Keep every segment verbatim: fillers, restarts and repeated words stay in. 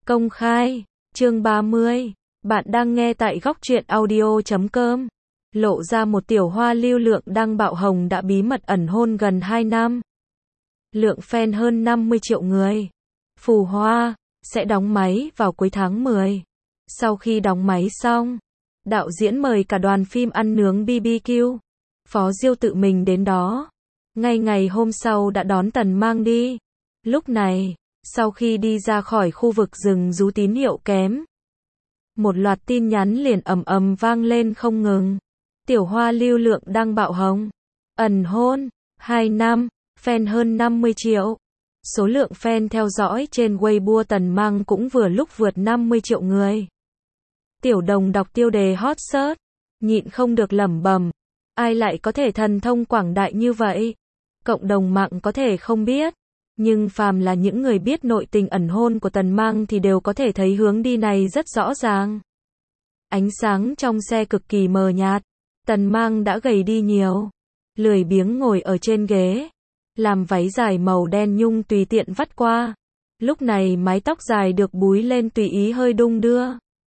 Công khai, chương ba mươi. Bạn đang nghe tại góc truyện audio chấm com. Lộ ra một tiểu hoa lưu lượng đăng bạo hồng đã bí mật ẩn hôn gần hai năm. Lượng fan hơn năm mươi triệu người. Phù Hoa sẽ đóng máy vào cuối tháng mười. Sau khi đóng máy xong, đạo diễn mời cả đoàn phim ăn nướng bê bê kiu. Phó Diêu tự mình đến đó. Ngay ngày hôm sau đã đón Tần Mang đi. Lúc này, sau khi đi ra khỏi khu vực rừng rú tín hiệu kém, một loạt tin nhắn liền ầm ầm vang lên không ngừng. Tiểu hoa lưu lượng đăng bạo hồng. Ẩn hôn, hai năm, fan hơn năm mươi triệu. Số lượng fan theo dõi trên Weibo Tần Mang cũng vừa lúc vượt năm mươi triệu người. Tiểu Đồng đọc tiêu đề hot search, nhịn không được lẩm bẩm, ai lại có thể thần thông quảng đại như vậy? Cộng đồng mạng có thể không biết, nhưng phàm là những người biết nội tình ẩn hôn của Tần Mang thì đều có thể thấy hướng đi này rất rõ ràng. Ánh sáng trong xe cực kỳ mờ nhạt, Tần Mang đã gầy đi nhiều, lười biếng ngồi ở trên ghế, làm váy dài màu đen nhung tùy tiện vắt qua. Lúc này mái tóc dài được búi lên tùy ý hơi đung đưa,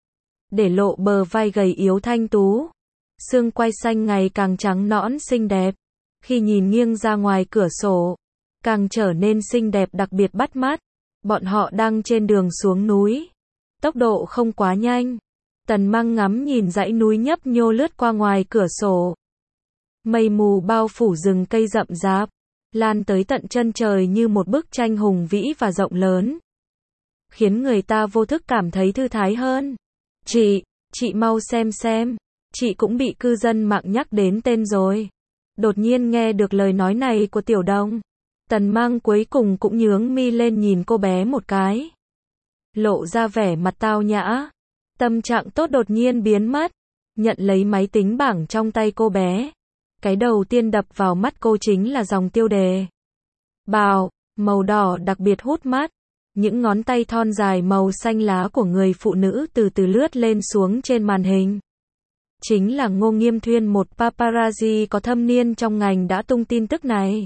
để lộ bờ vai gầy yếu thanh tú. Xương quai xanh ngày càng trắng nõn xinh đẹp, khi nhìn nghiêng ra ngoài cửa sổ, càng trở nên xinh đẹp đặc biệt bắt mắt. Bọn họ đang trên đường xuống núi, tốc độ không quá nhanh. Tần Mang ngắm nhìn dãy núi nhấp nhô lướt qua ngoài cửa sổ. Mây mù bao phủ rừng cây rậm rạp, lan tới tận chân trời như một bức tranh hùng vĩ và rộng lớn, khiến người ta vô thức cảm thấy thư thái hơn. Chị, chị mau xem xem, chị cũng bị cư dân mạng nhắc đến tên rồi. Đột nhiên nghe được lời nói này của Tiểu Đồng, Tần Mang cuối cùng cũng nhướng mi lên nhìn cô bé một cái, lộ ra vẻ mặt tao nhã. Tâm trạng tốt đột nhiên biến mất, nhận lấy máy tính bảng trong tay cô bé. Cái đầu tiên đập vào mắt cô chính là dòng tiêu đề Bào, màu đỏ đặc biệt hút mắt. Những ngón tay thon dài màu xanh lá của người phụ nữ từ từ lướt lên xuống trên màn hình. Chính là Ngô Nghiêm Thuyên, một paparazzi có thâm niên trong ngành đã tung tin tức này.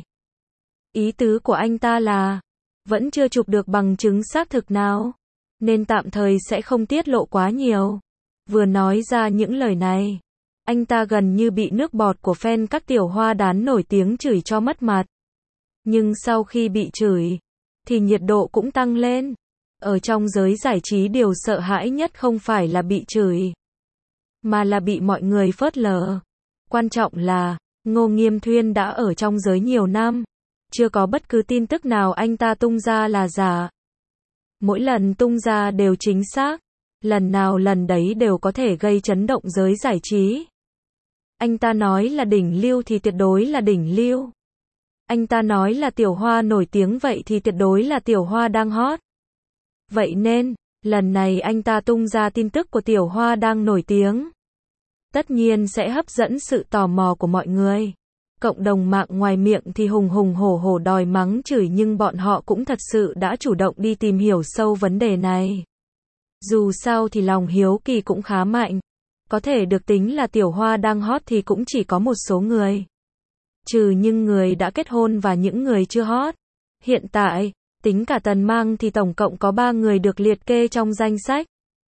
Ý tứ của anh ta là, vẫn chưa chụp được bằng chứng xác thực nào, nên tạm thời sẽ không tiết lộ quá nhiều. Vừa nói ra những lời này, anh ta gần như bị nước bọt của fan các tiểu hoa đán nổi tiếng chửi cho mất mặt. Nhưng sau khi bị chửi, thì nhiệt độ cũng tăng lên. Ở trong giới giải trí điều sợ hãi nhất không phải là bị chửi, mà là bị mọi người phớt lờ. Quan trọng là, Ngô Nghiêm Thuyên đã ở trong giới nhiều năm, chưa có bất cứ tin tức nào anh ta tung ra là giả. Mỗi lần tung ra đều chính xác, lần nào lần đấy đều có thể gây chấn động giới giải trí. Anh ta nói là đỉnh lưu thì tuyệt đối là đỉnh lưu. Anh ta nói là tiểu hoa nổi tiếng vậy thì tuyệt đối là tiểu hoa đang hot. Vậy nên, lần này anh ta tung ra tin tức của tiểu hoa đang nổi tiếng, tất nhiên sẽ hấp dẫn sự tò mò của mọi người. Cộng đồng mạng ngoài miệng thì hùng hùng hổ hổ đòi mắng chửi, nhưng bọn họ cũng thật sự đã chủ động đi tìm hiểu sâu vấn đề này. Dù sao thì lòng hiếu kỳ cũng khá mạnh. Có thể được tính là tiểu hoa đang hot thì cũng chỉ có một số người. Trừ những người đã kết hôn và những người chưa hot. Hiện tại, tính cả Tần Mang thì tổng cộng có ba người được liệt kê trong danh sách.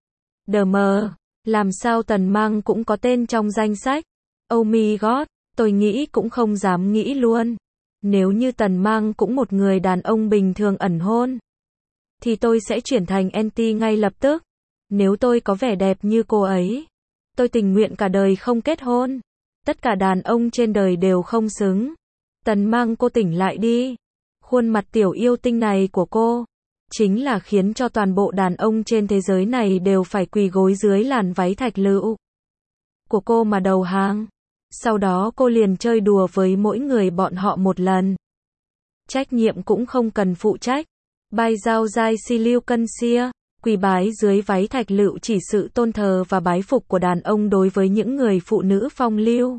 Đờ mờ, làm sao Tần Mang cũng có tên trong danh sách? Oh my god, tôi nghĩ cũng không dám nghĩ luôn. Nếu như Tần Mang cũng một người đàn ông bình thường ẩn hôn, thì tôi sẽ chuyển thành anti ngay lập tức. Nếu tôi có vẻ đẹp như cô ấy, tôi tình nguyện cả đời không kết hôn. Tất cả đàn ông trên đời đều không xứng. Tần Mang, cô tỉnh lại đi. Khuôn mặt tiểu yêu tinh này của cô, chính là khiến cho toàn bộ đàn ông trên thế giới này đều phải quỳ gối dưới làn váy thạch lựu của cô mà đầu hàng. Sau đó cô liền chơi đùa với mỗi người bọn họ một lần. Trách nhiệm cũng không cần phụ trách. Bai giao dai si lưu cân xia. Quỳ bái dưới váy thạch lựu chỉ sự tôn thờ và bái phục của đàn ông đối với những người phụ nữ phong lưu.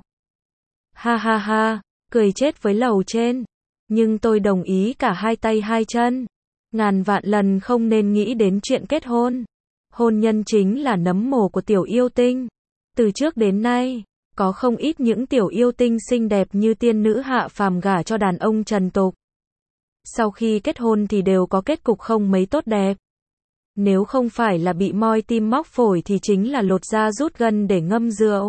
Ha ha ha, cười chết với lầu trên. Nhưng tôi đồng ý cả hai tay hai chân. Ngàn vạn lần không nên nghĩ đến chuyện kết hôn. Hôn nhân chính là nấm mồ của tiểu yêu tinh. Từ trước đến nay, có không ít những tiểu yêu tinh xinh đẹp như tiên nữ hạ phàm gả cho đàn ông trần tục. Sau khi kết hôn thì đều có kết cục không mấy tốt đẹp. Nếu không phải là bị moi tim móc phổi thì chính là lột da rút gân để ngâm rượu.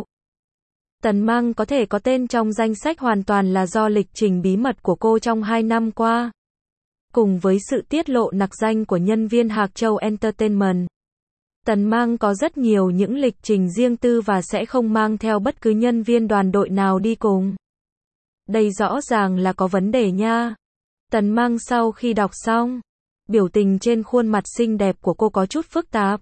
Tần Mang có thể có tên trong danh sách hoàn toàn là do lịch trình bí mật của cô trong hai năm qua. Cùng với sự tiết lộ nặc danh của nhân viên Hạc Châu Entertainment, Tần Mang có rất nhiều những lịch trình riêng tư và sẽ không mang theo bất cứ nhân viên đoàn đội nào đi cùng. Đây rõ ràng là có vấn đề nha. Tần Mang sau khi đọc xong, biểu tình trên khuôn mặt xinh đẹp của cô có chút phức tạp.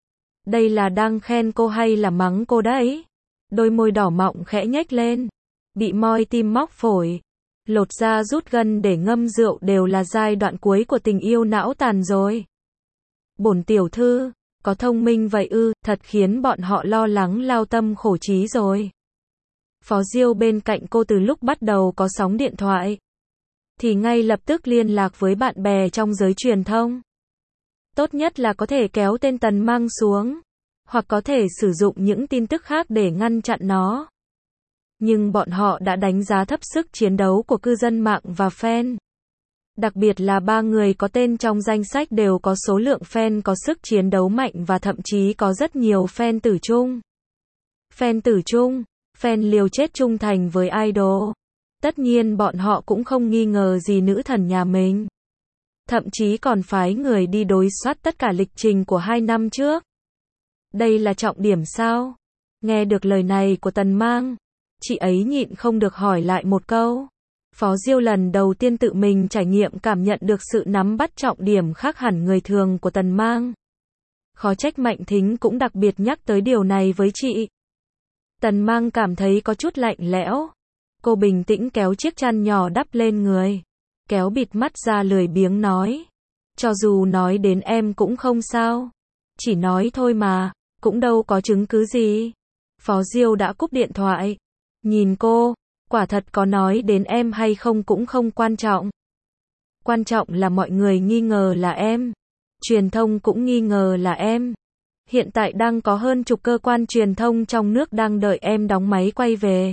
Đây là đang khen cô hay là mắng cô đấy? Đôi môi đỏ mọng khẽ nhếch lên. Bị moi tim móc phổi, lột da rút gân để ngâm rượu đều là giai đoạn cuối của tình yêu não tàn rồi. Bổn tiểu thư, có thông minh vậy ư, thật khiến bọn họ lo lắng lao tâm khổ trí rồi. Phó Diêu bên cạnh cô từ lúc bắt đầu có sóng điện thoại, thì ngay lập tức liên lạc với bạn bè trong giới truyền thông. Tốt nhất là có thể kéo tên Tần Mang xuống, hoặc có thể sử dụng những tin tức khác để ngăn chặn nó. Nhưng bọn họ đã đánh giá thấp sức chiến đấu của cư dân mạng và fan. Đặc biệt là ba người có tên trong danh sách đều có số lượng fan có sức chiến đấu mạnh và thậm chí có rất nhiều fan tử trung. Fan tử trung, fan liều chết trung thành với idol. Tất nhiên bọn họ cũng không nghi ngờ gì nữ thần nhà mình. Thậm chí còn phái người đi đối soát tất cả lịch trình của hai năm trước. Đây là trọng điểm sao? Nghe được lời này của Tần Mang, chị ấy nhịn không được hỏi lại một câu. Phó Diêu lần đầu tiên tự mình trải nghiệm cảm nhận được sự nắm bắt trọng điểm khác hẳn người thường của Tần Mang. Khó trách Mạnh Thính cũng đặc biệt nhắc tới điều này với chị. Tần Mang cảm thấy có chút lạnh lẽo. Cô bình tĩnh kéo chiếc chăn nhỏ đắp lên người, kéo bịt mắt ra lười biếng nói. Cho dù nói đến em cũng không sao. Chỉ nói thôi mà, cũng đâu có chứng cứ gì. Phó Diêu đã cúp điện thoại. Nhìn cô, quả thật có nói đến em hay không cũng không quan trọng. Quan trọng là mọi người nghi ngờ là em. Truyền thông cũng nghi ngờ là em. Hiện tại đang có hơn chục cơ quan truyền thông trong nước đang đợi em đóng máy quay về.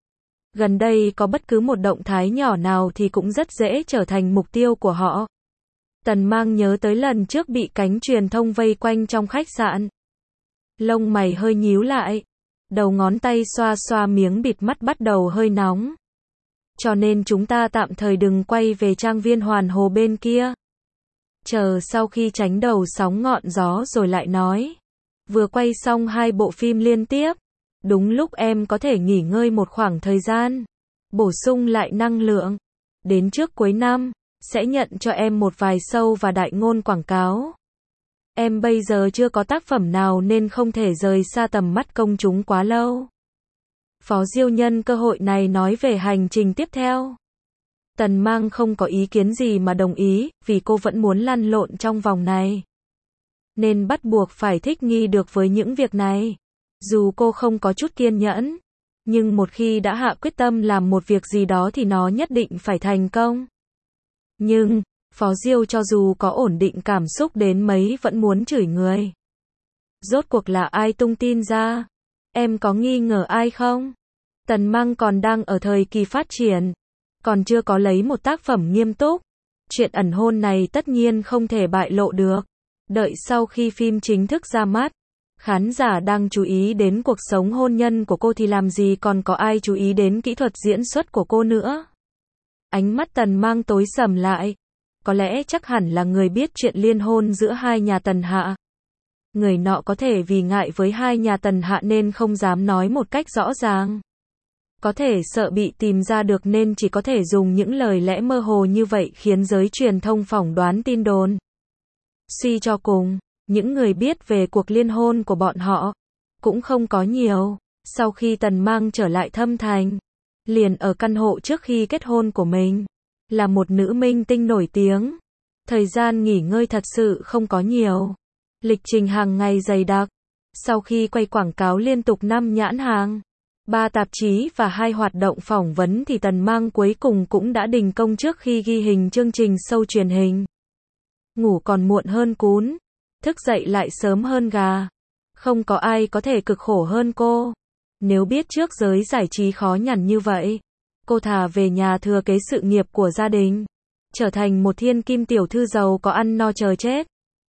Gần đây có bất cứ một động thái nhỏ nào thì cũng rất dễ trở thành mục tiêu của họ. Tần Mang nhớ tới lần trước bị cánh truyền thông vây quanh trong khách sạn. Lông mày hơi nhíu lại. Đầu ngón tay xoa xoa miếng bịt mắt bắt đầu hơi nóng. Cho nên chúng ta tạm thời đừng quay về trang viên Hoàn Hồ bên kia. Chờ sau khi tránh đầu sóng ngọn gió rồi lại nói. Vừa quay xong hai bộ phim liên tiếp. Đúng lúc em có thể nghỉ ngơi một khoảng thời gian. Bổ sung lại năng lượng. Đến trước cuối năm, sẽ nhận cho em một vài show và đại ngôn quảng cáo. Em bây giờ chưa có tác phẩm nào nên không thể rời xa tầm mắt công chúng quá lâu. Phó Diêu nhân cơ hội này nói về hành trình tiếp theo. Tần Mang không có ý kiến gì mà đồng ý, vì cô vẫn muốn lăn lộn trong vòng này. Nên bắt buộc phải thích nghi được với những việc này. Dù cô không có chút kiên nhẫn, nhưng một khi đã hạ quyết tâm làm một việc gì đó thì nó nhất định phải thành công. Nhưng, Phó Diêu cho dù có ổn định cảm xúc đến mấy vẫn muốn chửi người. Rốt cuộc là ai tung tin ra? Em có nghi ngờ ai không? Tần Mang còn đang ở thời kỳ phát triển, còn chưa có lấy một tác phẩm nghiêm túc. Chuyện ẩn hôn này tất nhiên không thể bại lộ được. Đợi sau khi phim chính thức ra mắt, khán giả đang chú ý đến cuộc sống hôn nhân của cô thì làm gì còn có ai chú ý đến kỹ thuật diễn xuất của cô nữa. Ánh mắt Tần Mang tối sầm lại. Có lẽ chắc hẳn là người biết chuyện liên hôn giữa hai nhà Tần Hạ. Người nọ có thể vì ngại với hai nhà Tần Hạ nên không dám nói một cách rõ ràng. Có thể sợ bị tìm ra được nên chỉ có thể dùng những lời lẽ mơ hồ như vậy khiến giới truyền thông phỏng đoán tin đồn. Suy cho cùng, những người biết về cuộc liên hôn của bọn họ cũng không có nhiều. Sau khi Tần Mang trở lại Thâm Thành, liền ở căn hộ trước khi kết hôn của mình, là một nữ minh tinh nổi tiếng. Thời gian nghỉ ngơi thật sự không có nhiều. Lịch trình hàng ngày dày đặc. Sau khi quay quảng cáo liên tục năm nhãn hàng, ba tạp chí và hai hoạt động phỏng vấn thì Tần Mang cuối cùng cũng đã đình công trước khi ghi hình chương trình show truyền hình. Ngủ còn muộn hơn cún, thức dậy lại sớm hơn gà. Không có ai có thể cực khổ hơn cô. Nếu biết trước giới giải trí khó nhằn như vậy, cô thà về nhà thừa kế sự nghiệp của gia đình, trở thành một thiên kim tiểu thư giàu có ăn no chờ chết.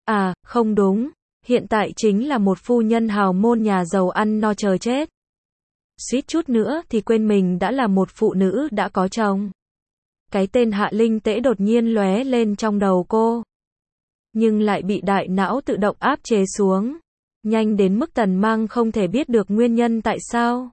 À, không đúng. Hiện tại chính là một phu nhân hào môn nhà giàu ăn no chờ chết. Suýt chút nữa thì quên mình đã là một phụ nữ đã có chồng. Cái tên Hạ Linh Tễ đột nhiên lóe lên trong đầu cô. Nhưng lại bị đại não tự động áp chế xuống. Nhanh đến mức Tần Mang không thể biết được nguyên nhân tại sao.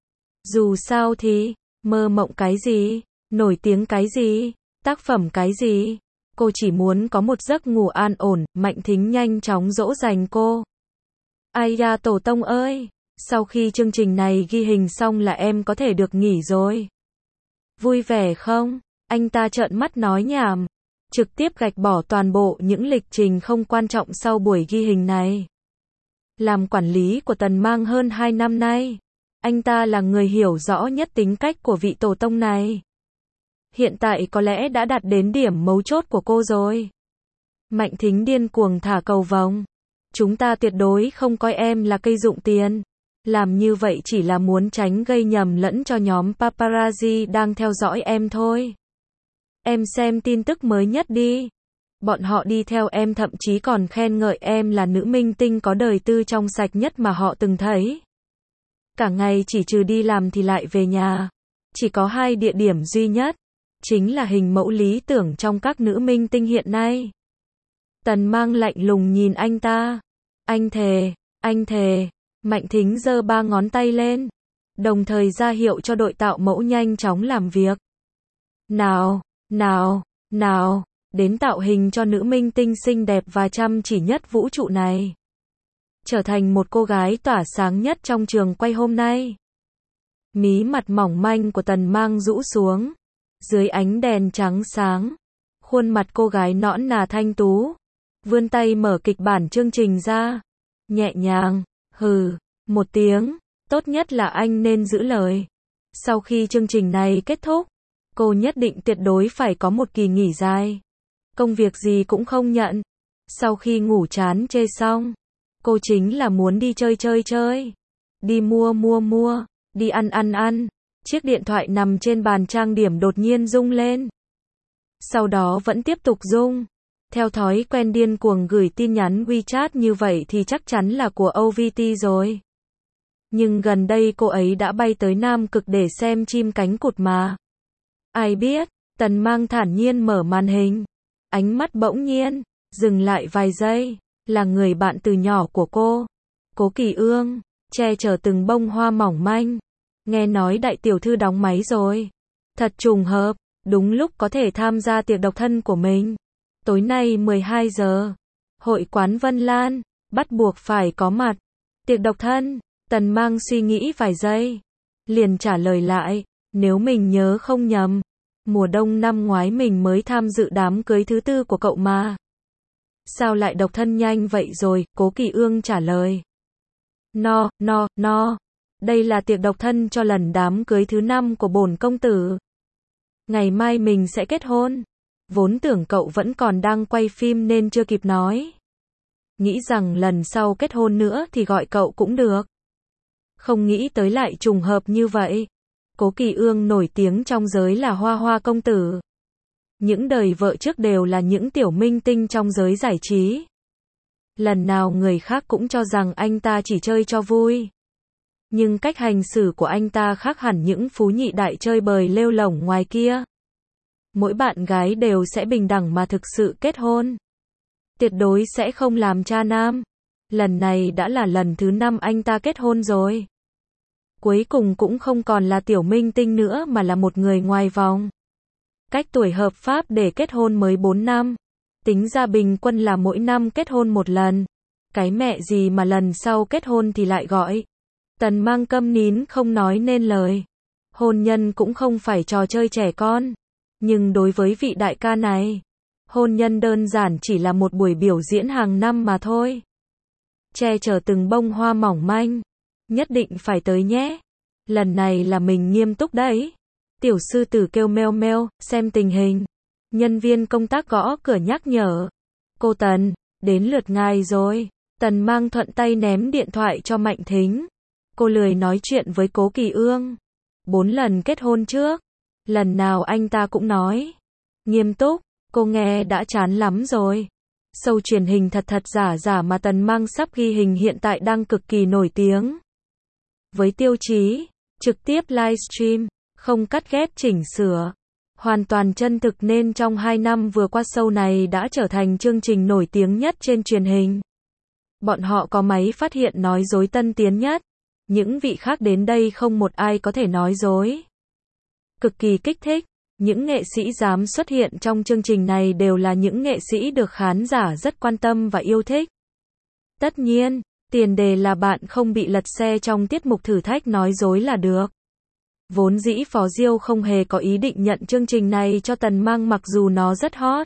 Dù sao thì, mơ mộng cái gì, nổi tiếng cái gì, tác phẩm cái gì. Cô chỉ muốn có một giấc ngủ an ổn. Mạnh Thính nhanh chóng dỗ dành cô. Ai da tổ tông ơi, sau khi chương trình này ghi hình xong là em có thể được nghỉ rồi. Vui vẻ không? Anh ta trợn mắt nói nhảm. Trực tiếp gạch bỏ toàn bộ những lịch trình không quan trọng sau buổi ghi hình này. Làm quản lý của Tần Mang hơn hai năm nay, anh ta là người hiểu rõ nhất tính cách của vị tổ tông này. Hiện tại có lẽ đã đạt đến điểm mấu chốt của cô rồi. Mạnh Thính điên cuồng thả cầu vồng. Chúng ta tuyệt đối không coi em là cây dụng tiền. Làm như vậy chỉ là muốn tránh gây nhầm lẫn cho nhóm paparazzi đang theo dõi em thôi. Em xem tin tức mới nhất đi. Bọn họ đi theo em thậm chí còn khen ngợi em là nữ minh tinh có đời tư trong sạch nhất mà họ từng thấy. Cả ngày chỉ trừ đi làm thì lại về nhà. Chỉ có hai địa điểm duy nhất. Chính là hình mẫu lý tưởng trong các nữ minh tinh hiện nay. Tần Mang lạnh lùng nhìn anh ta. Anh thề, anh thề. Mạnh Thính giơ ba ngón tay lên. Đồng thời ra hiệu cho đội tạo mẫu nhanh chóng làm việc. Nào, nào, nào. Đến tạo hình cho nữ minh tinh xinh đẹp và chăm chỉ nhất vũ trụ này. Trở thành một cô gái tỏa sáng nhất trong trường quay hôm nay. Mí mặt mỏng manh của Tần Mang rũ xuống. Dưới ánh đèn trắng sáng. Khuôn mặt cô gái nõn nà thanh tú. Vươn tay mở kịch bản chương trình ra. Nhẹ nhàng, hừ, một tiếng. Tốt nhất là anh nên giữ lời. Sau khi chương trình này kết thúc, cô nhất định tuyệt đối phải có một kỳ nghỉ dài. Công việc gì cũng không nhận. Sau khi ngủ chán chê xong, cô chính là muốn đi chơi chơi chơi. Đi mua mua mua, đi ăn ăn ăn. Chiếc điện thoại nằm trên bàn trang điểm đột nhiên rung lên. Sau đó vẫn tiếp tục rung. Theo thói quen điên cuồng gửi tin nhắn WeChat như vậy thì chắc chắn là của ô vê tê rồi. Nhưng gần đây cô ấy đã bay tới Nam Cực để xem chim cánh cụt mà. Ai biết, Tần Mang thản nhiên mở màn hình. Ánh mắt bỗng nhiên, dừng lại vài giây, là người bạn từ nhỏ của cô. Cố Kỳ Ương, che chở từng bông hoa mỏng manh. Nghe nói đại tiểu thư đóng máy rồi. Thật trùng hợp, đúng lúc có thể tham gia tiệc độc thân của mình. Tối nay mười hai giờ, hội quán Vân Lan, bắt buộc phải có mặt. Tiệc độc thân, Tần Mang suy nghĩ vài giây. Liền trả lời lại, nếu mình nhớ không nhầm. Mùa đông năm ngoái mình mới tham dự đám cưới thứ tư của cậu mà. Sao lại độc thân nhanh vậy rồi? Cố Kỳ Ương trả lời. No, no, no. Đây là tiệc độc thân cho lần đám cưới thứ năm của bổn công tử. Ngày mai mình sẽ kết hôn. Vốn tưởng cậu vẫn còn đang quay phim nên chưa kịp nói. Nghĩ rằng lần sau kết hôn nữa thì gọi cậu cũng được. Không nghĩ tới lại trùng hợp như vậy. Cố Kỳ Ương nổi tiếng trong giới là Hoa Hoa công tử. Những đời vợ trước đều là những tiểu minh tinh trong giới giải trí. Lần nào người khác cũng cho rằng anh ta chỉ chơi cho vui. Nhưng cách hành xử của anh ta khác hẳn những phú nhị đại chơi bời lêu lổng ngoài kia. Mỗi bạn gái đều sẽ bình đẳng mà thực sự kết hôn. Tuyệt đối sẽ không làm cha nam. Lần này đã là lần thứ năm anh ta kết hôn rồi. Cuối cùng cũng không còn là tiểu minh tinh nữa mà là một người ngoài vòng. Cách tuổi hợp pháp để kết hôn mới bốn năm. Tính ra bình quân là mỗi năm kết hôn một lần. Cái mẹ gì mà lần sau kết hôn thì lại gọi. Tần Mang câm nín không nói nên lời. Hôn nhân cũng không phải trò chơi trẻ con. Nhưng đối với vị đại ca này, hôn nhân đơn giản chỉ là một buổi biểu diễn hàng năm mà thôi. Che chở từng bông hoa mỏng manh. Nhất định phải tới nhé. Lần này là mình nghiêm túc đấy. Tiểu sư tử kêu meo meo, xem tình hình. Nhân viên công tác gõ cửa nhắc nhở. Cô Tần, đến lượt ngài rồi. Tần Mang thuận tay ném điện thoại cho Mạnh Thính. Cô lười nói chuyện với Cố Kỳ Ương. Bốn lần kết hôn trước. Lần nào anh ta cũng nói. Nghiêm túc, cô nghe đã chán lắm rồi. Show truyền hình thật thật giả giả mà Tần Mang sắp ghi hình hiện tại đang cực kỳ nổi tiếng. Với tiêu chí trực tiếp livestream, không cắt ghép chỉnh sửa, hoàn toàn chân thực nên trong hai năm vừa qua show này đã trở thành chương trình nổi tiếng nhất trên truyền hình. Bọn họ có máy phát hiện nói dối tân tiến nhất. Những vị khác đến đây không một ai có thể nói dối. Cực kỳ kích thích. Những nghệ sĩ dám xuất hiện trong chương trình này đều là những nghệ sĩ được khán giả rất quan tâm và yêu thích. Tất nhiên, tiền đề là bạn không bị lật xe trong tiết mục thử thách nói dối là được. Vốn dĩ Phó Diêu không hề có ý định nhận chương trình này cho Tần Mang mặc dù nó rất hot.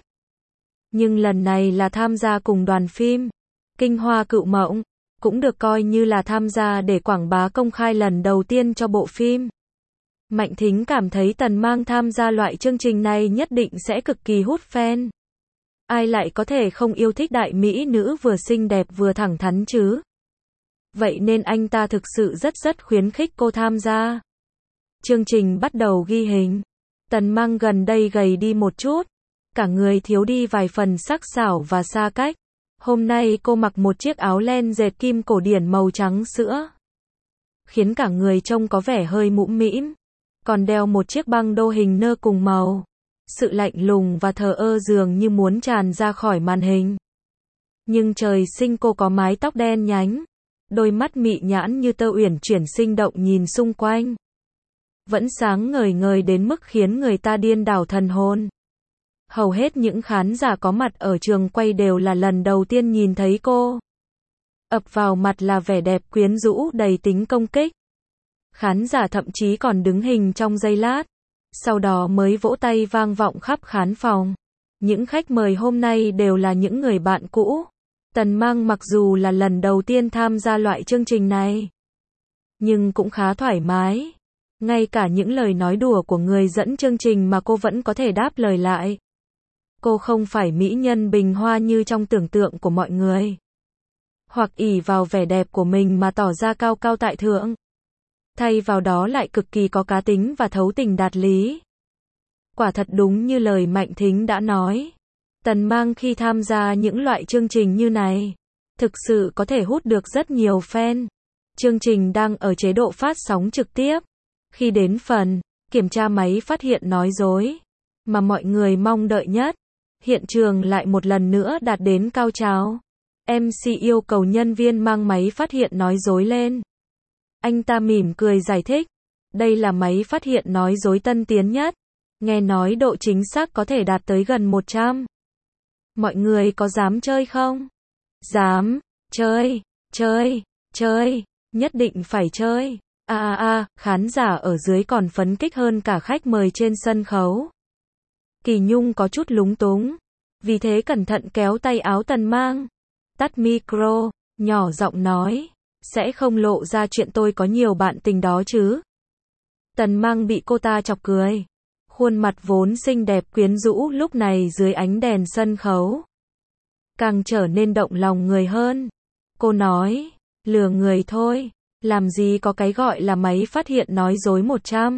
Nhưng lần này là tham gia cùng đoàn phim Kinh Hoa Cựu Mộng, cũng được coi như là tham gia để quảng bá công khai lần đầu tiên cho bộ phim. Mạnh Thính cảm thấy Tần Mang tham gia loại chương trình này nhất định sẽ cực kỳ hút fan. Ai lại có thể không yêu thích đại mỹ nữ vừa xinh đẹp vừa thẳng thắn chứ? Vậy nên anh ta thực sự rất rất khuyến khích cô tham gia. Chương trình bắt đầu ghi hình. Tần Mang gần đây gầy đi một chút. Cả người thiếu đi vài phần sắc sảo và xa cách. Hôm nay cô mặc một chiếc áo len dệt kim cổ điển màu trắng sữa. Khiến cả người trông có vẻ hơi mũm mĩm. Còn đeo một chiếc băng đô hình nơ cùng màu. Sự lạnh lùng và thờ ơ dường như muốn tràn ra khỏi màn hình. Nhưng trời sinh cô có mái tóc đen nhánh. Đôi mắt mị nhãn như tơ uyển chuyển sinh động nhìn xung quanh. Vẫn sáng ngời ngời đến mức khiến người ta điên đảo thần hồn. Hầu hết những khán giả có mặt ở trường quay đều là lần đầu tiên nhìn thấy cô. Ập vào mặt là vẻ đẹp quyến rũ đầy tính công kích. Khán giả thậm chí còn đứng hình trong giây lát. Sau đó mới vỗ tay vang vọng khắp khán phòng. Những khách mời hôm nay đều là những người bạn cũ. Tần Mang mặc dù là lần đầu tiên tham gia loại chương trình này, nhưng cũng khá thoải mái. Ngay cả những lời nói đùa của người dẫn chương trình mà cô vẫn có thể đáp lời lại. Cô không phải mỹ nhân bình hoa như trong tưởng tượng của mọi người. Hoặc ỷ vào vẻ đẹp của mình mà tỏ ra cao cao tại thượng. Thay vào đó lại cực kỳ có cá tính và thấu tình đạt lý. Quả thật đúng như lời Mạnh Thính đã nói. Tần Mang khi tham gia những loại chương trình như này, thực sự có thể hút được rất nhiều fan. Chương trình đang ở chế độ phát sóng trực tiếp. Khi đến phần kiểm tra máy phát hiện nói dối, mà mọi người mong đợi nhất, hiện trường lại một lần nữa đạt đến cao trào. em xê yêu cầu nhân viên mang máy phát hiện nói dối lên. Anh ta mỉm cười giải thích, đây là máy phát hiện nói dối tân tiến nhất. Nghe nói độ chính xác có thể đạt tới gần một trăm. Mọi người có dám chơi không? Dám, chơi, chơi, chơi, nhất định phải chơi. A a a, khán giả ở dưới còn phấn khích hơn cả khách mời trên sân khấu. Kỳ Nhung có chút lúng túng, vì thế cẩn thận kéo tay áo Tần Mang. Tắt micro, nhỏ giọng nói, sẽ không lộ ra chuyện tôi có nhiều bạn tình đó chứ. Tần Mang bị cô ta chọc cười. Khuôn mặt vốn xinh đẹp quyến rũ lúc này dưới ánh đèn sân khấu càng trở nên động lòng người hơn. Cô nói, lừa người thôi, làm gì có cái gọi là máy phát hiện nói dối một trăm.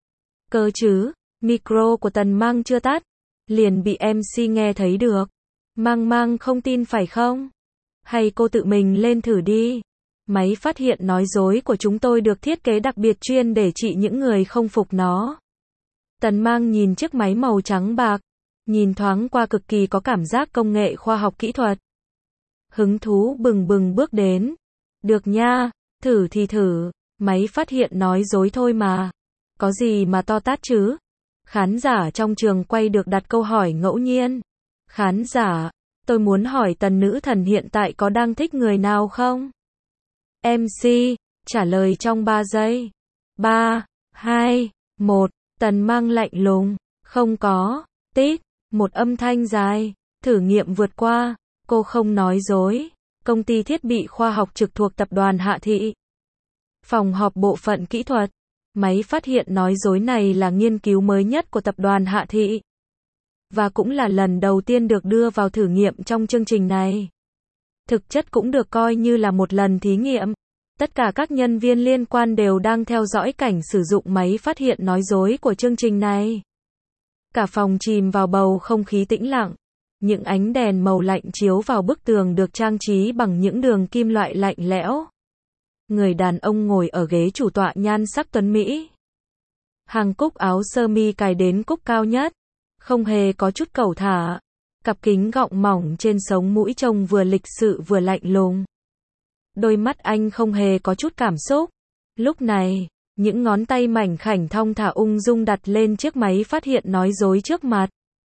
Cơ chứ, micro của Tần Mang chưa tắt, liền bị em xê nghe thấy được. Mang Mang không tin phải không? Hay cô tự mình lên thử đi. Máy phát hiện nói dối của chúng tôi được thiết kế đặc biệt chuyên để trị những người không phục nó. Tần Mang nhìn chiếc máy màu trắng bạc, nhìn thoáng qua cực kỳ có cảm giác công nghệ khoa học kỹ thuật. Hứng thú bừng bừng bước đến. Được nha, thử thì thử, máy phát hiện nói dối thôi mà. Có gì mà to tát chứ? Khán giả trong trường quay được đặt câu hỏi ngẫu nhiên. Khán giả, tôi muốn hỏi Tần nữ thần hiện tại có đang thích người nào không? em xê, trả lời trong ba giây. ba, hai, một. Tần Mang lạnh lùng, không có, tít, một âm thanh dài, thử nghiệm vượt qua, cô không nói dối, công ty thiết bị khoa học trực thuộc tập đoàn Hạ Thị. Phòng họp bộ phận kỹ thuật, máy phát hiện nói dối này là nghiên cứu mới nhất của tập đoàn Hạ Thị. Và cũng là lần đầu tiên được đưa vào thử nghiệm trong chương trình này. Thực chất cũng được coi như là một lần thí nghiệm. Tất cả các nhân viên liên quan đều đang theo dõi cảnh sử dụng máy phát hiện nói dối của chương trình này. Cả phòng chìm vào bầu không khí tĩnh lặng. Những ánh đèn màu lạnh chiếu vào bức tường được trang trí bằng những đường kim loại lạnh lẽo. Người đàn ông ngồi ở ghế chủ tọa nhan sắc tuấn mỹ. Hàng cúc áo sơ mi cài đến cúc cao nhất, không hề có chút cẩu thả. Cặp kính gọng mỏng trên sống mũi trông vừa lịch sự vừa lạnh lùng. Đôi mắt anh không hề có chút cảm xúc. Lúc này, những ngón tay mảnh khảnh thong thả ung dung đặt lên chiếc máy phát hiện nói dối trước mặt.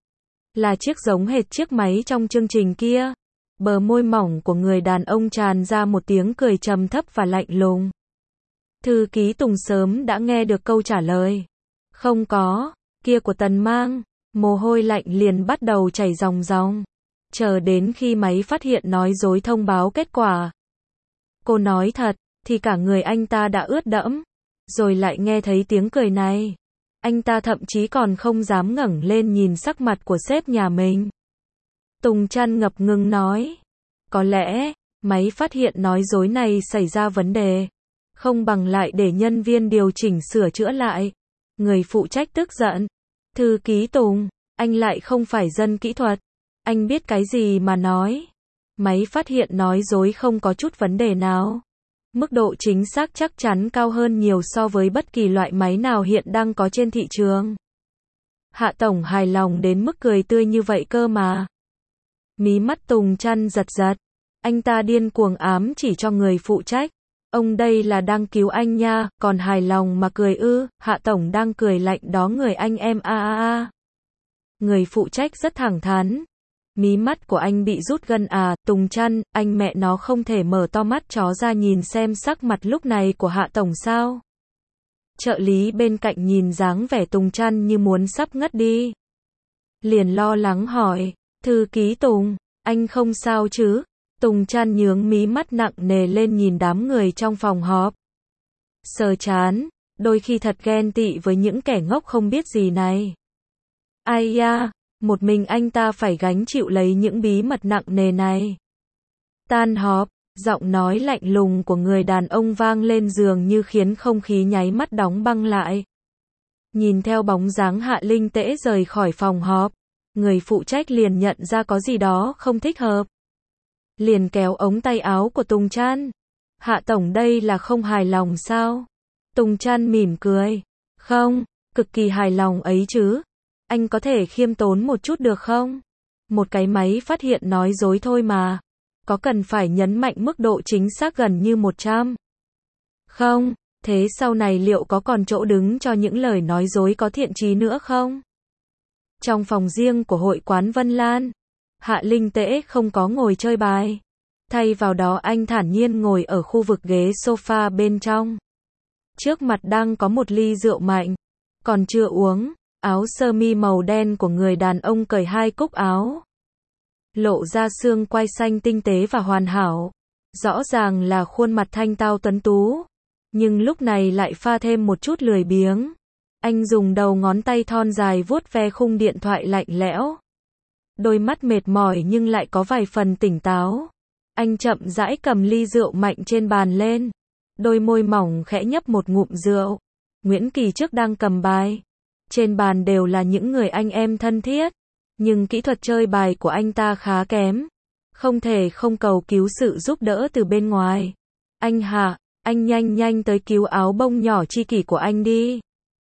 Là chiếc giống hệt chiếc máy trong chương trình kia. Bờ môi mỏng của người đàn ông tràn ra một tiếng cười trầm thấp và lạnh lùng. Thư ký Tùng sớm đã nghe được câu trả lời. Không có, kia của Tần Mang. Mồ hôi lạnh liền bắt đầu chảy ròng ròng. Chờ đến khi máy phát hiện nói dối thông báo kết quả. Cô nói thật, thì cả người anh ta đã ướt đẫm. Rồi lại nghe thấy tiếng cười này. Anh ta thậm chí còn không dám ngẩng lên nhìn sắc mặt của sếp nhà mình. Tùng Trăn ngập ngừng nói. Có lẽ, máy phát hiện nói dối này xảy ra vấn đề. Không bằng lại để nhân viên điều chỉnh sửa chữa lại. Người phụ trách tức giận. Thư ký Tùng, anh lại không phải dân kỹ thuật. Anh biết cái gì mà nói. Máy phát hiện nói dối không có chút vấn đề nào. Mức độ chính xác chắc chắn cao hơn nhiều so với bất kỳ loại máy nào hiện đang có trên thị trường. Hạ Tổng hài lòng đến mức cười tươi như vậy cơ mà. Mí mắt Tùng Trăn giật giật. Anh ta điên cuồng ám chỉ cho người phụ trách. Ông đây là đang cứu anh nha, còn hài lòng mà cười ư, Hạ Tổng đang cười lạnh đó người anh em a a a. Người phụ trách rất thẳng thắn. Mí mắt của anh bị rút gân à, Tùng Trăn, anh mẹ nó không thể mở to mắt chó ra nhìn xem sắc mặt lúc này của Hạ Tổng sao. Trợ lý bên cạnh nhìn dáng vẻ Tùng Trăn như muốn sắp ngất đi. Liền lo lắng hỏi, thư ký Tùng, anh không sao chứ? Tùng Trăn nhướng mí mắt nặng nề lên nhìn đám người trong phòng họp. Sờ chán, đôi khi thật ghen tị với những kẻ ngốc không biết gì này. Ai da, một mình anh ta phải gánh chịu lấy những bí mật nặng nề này. Tan họp, giọng nói lạnh lùng của người đàn ông vang lên dường như khiến không khí nháy mắt đóng băng lại. Nhìn theo bóng dáng Hạ Linh Tễ rời khỏi phòng họp, người phụ trách liền nhận ra có gì đó không thích hợp. Liền kéo ống tay áo của Tùng Trăn. Hạ Tổng đây là không hài lòng sao? Tùng Trăn mỉm cười. Không, cực kỳ hài lòng ấy chứ. Anh có thể khiêm tốn một chút được không? Một cái máy phát hiện nói dối thôi mà. Có cần phải nhấn mạnh mức độ chính xác gần như một trăm? Không, thế sau này liệu có còn chỗ đứng cho những lời nói dối có thiện chí nữa không? Trong phòng riêng của hội quán Vân Lan, Hạ Linh Tễ không có ngồi chơi bài. Thay vào đó anh thản nhiên ngồi ở khu vực ghế sofa bên trong. Trước mặt đang có một ly rượu mạnh. Còn chưa uống, áo sơ mi màu đen của người đàn ông cởi hai cúc áo. Lộ ra xương quai xanh tinh tế và hoàn hảo. Rõ ràng là khuôn mặt thanh tao tuấn tú. Nhưng lúc này lại pha thêm một chút lười biếng. Anh dùng đầu ngón tay thon dài vuốt ve khung điện thoại lạnh lẽo. Đôi mắt mệt mỏi nhưng lại có vài phần tỉnh táo. Anh chậm rãi cầm ly rượu mạnh trên bàn lên. Đôi môi mỏng khẽ nhấp một ngụm rượu. Nguyễn Kỳ Trước đang cầm bài. Trên bàn đều là những người anh em thân thiết. Nhưng kỹ thuật chơi bài của anh ta khá kém. Không thể không cầu cứu sự giúp đỡ từ bên ngoài. Anh Hạ, anh nhanh nhanh tới cứu áo bông nhỏ chi kỷ của anh đi.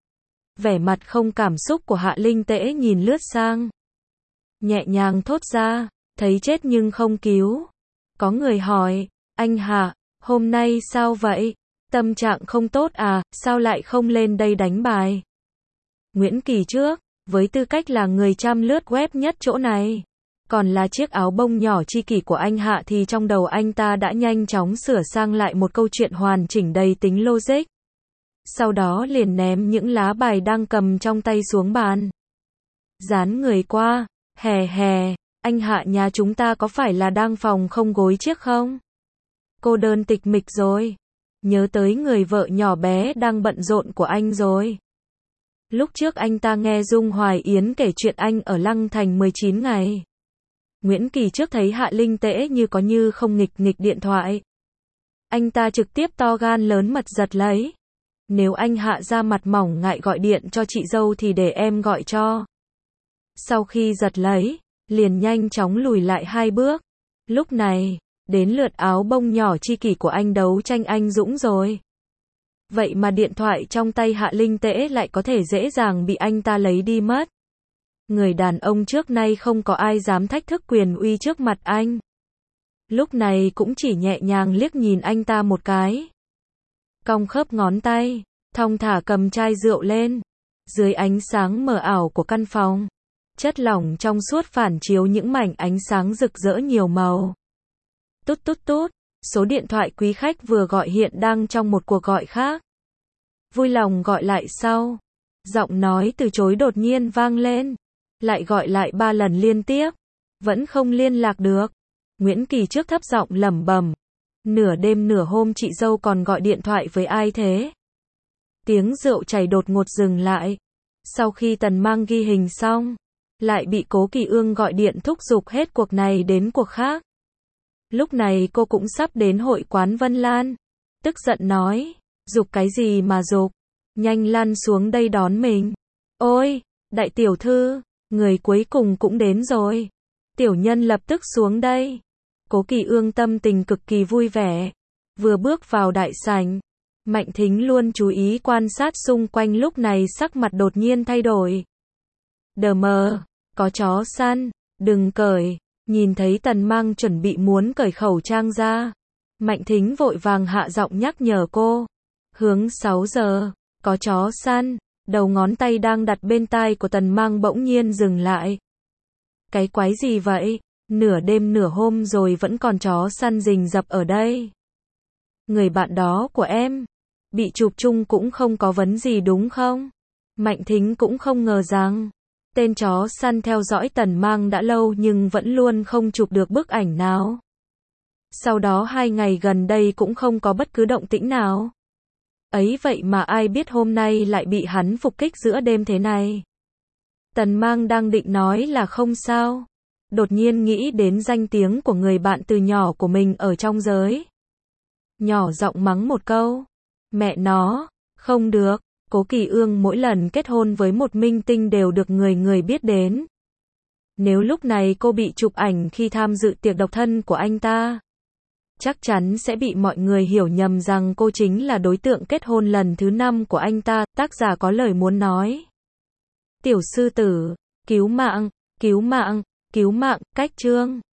Vẻ mặt không cảm xúc của Hạ Linh Tễ nhìn lướt sang. Nhẹ nhàng thốt ra, thấy chết nhưng không cứu. Có người hỏi, anh Hạ, hôm nay sao vậy? Tâm trạng không tốt à, sao lại không lên đây đánh bài? Nguyễn Kỳ Trước, với tư cách là người chăm lướt web nhất chỗ này, còn là chiếc áo bông nhỏ chi kỷ của anh Hạ thì trong đầu anh ta đã nhanh chóng sửa sang lại một câu chuyện hoàn chỉnh đầy tính logic. Sau đó liền ném những lá bài đang cầm trong tay xuống bàn. Dán người qua, hè hè, anh Hạ nhà chúng ta có phải là đang phòng không gối chiếc không? Cô đơn tịch mịch rồi. Nhớ tới người vợ nhỏ bé đang bận rộn của anh rồi. Lúc trước anh ta nghe Dung Hoài Yến kể chuyện anh ở Lăng Thành mười chín ngày. Nguyễn Kỳ Trước thấy Hạ Linh Tễ như có như không nghịch nghịch điện thoại. Anh ta trực tiếp to gan lớn mật giật lấy. Nếu anh Hạ ra mặt mỏng ngại gọi điện cho chị dâu thì để em gọi cho. Sau khi giật lấy, liền nhanh chóng lùi lại hai bước. Lúc này, đến lượt áo bông nhỏ chi kỷ của anh đấu tranh anh dũng rồi. Vậy mà điện thoại trong tay Hạ Linh Tễ lại có thể dễ dàng bị anh ta lấy đi mất. Người đàn ông trước nay không có ai dám thách thức quyền uy trước mặt anh. Lúc này cũng chỉ nhẹ nhàng liếc nhìn anh ta một cái. Cong khớp ngón tay, thong thả cầm chai rượu lên. Dưới ánh sáng mờ ảo của căn phòng, chất lỏng trong suốt phản chiếu những mảnh ánh sáng rực rỡ nhiều màu. Tút tút tút, số điện thoại quý khách vừa gọi hiện đang trong một cuộc gọi khác. Vui lòng gọi lại sau. Giọng nói từ chối đột nhiên vang lên. Lại gọi lại ba lần liên tiếp. Vẫn không liên lạc được. Nguyễn Kỳ trước thấp giọng lẩm bẩm. Nửa đêm nửa hôm chị dâu còn gọi điện thoại với ai thế? Tiếng rượu chảy đột ngột dừng lại. Sau khi Tần Mang ghi hình xong, lại bị Cố Kỳ Ương gọi điện thúc giục hết cuộc này đến cuộc khác. Lúc này cô cũng sắp đến hội quán Vân Lan. Tức giận nói, giục cái gì mà giục, nhanh lăn xuống đây đón mình. Ôi, đại tiểu thư, người cuối cùng cũng đến rồi. Tiểu nhân lập tức xuống đây. Cố Kỳ Ương tâm tình cực kỳ vui vẻ. Vừa bước vào đại sảnh, Mạnh Thính luôn chú ý quan sát xung quanh, lúc này sắc mặt đột nhiên thay đổi. Đờ mờ, có chó săn, đừng cởi. Nhìn thấy Tần Mang chuẩn bị muốn cởi khẩu trang ra, Mạnh Thính vội vàng hạ giọng nhắc nhở cô. Hướng sáu giờ, có chó săn. Đầu ngón tay đang đặt bên tai của Tần Mang bỗng nhiên dừng lại. Cái quái gì vậy? Nửa đêm nửa hôm rồi vẫn còn chó săn rình rập ở đây. Người bạn đó của em bị chụp chung cũng không có vấn gì đúng không? Mạnh Thính cũng không ngờ rằng tên chó săn theo dõi Tần Mang đã lâu nhưng vẫn luôn không chụp được bức ảnh nào. Sau đó hai ngày gần đây cũng không có bất cứ động tĩnh nào. Ấy vậy mà ai biết hôm nay lại bị hắn phục kích giữa đêm thế này. Tần Mang đang định nói là không sao. Đột nhiên nghĩ đến danh tiếng của người bạn từ nhỏ của mình ở trong giới. Nhỏ giọng mắng một câu. Mẹ nó, không được. Cố Kỳ Ương mỗi lần kết hôn với một minh tinh đều được người người biết đến. Nếu lúc này cô bị chụp ảnh khi tham dự tiệc độc thân của anh ta, chắc chắn sẽ bị mọi người hiểu nhầm rằng cô chính là đối tượng kết hôn lần thứ năm của anh ta. Tác giả có lời muốn nói. Tiểu sư tử, cứu mạng, cứu mạng, cứu mạng, cách chương.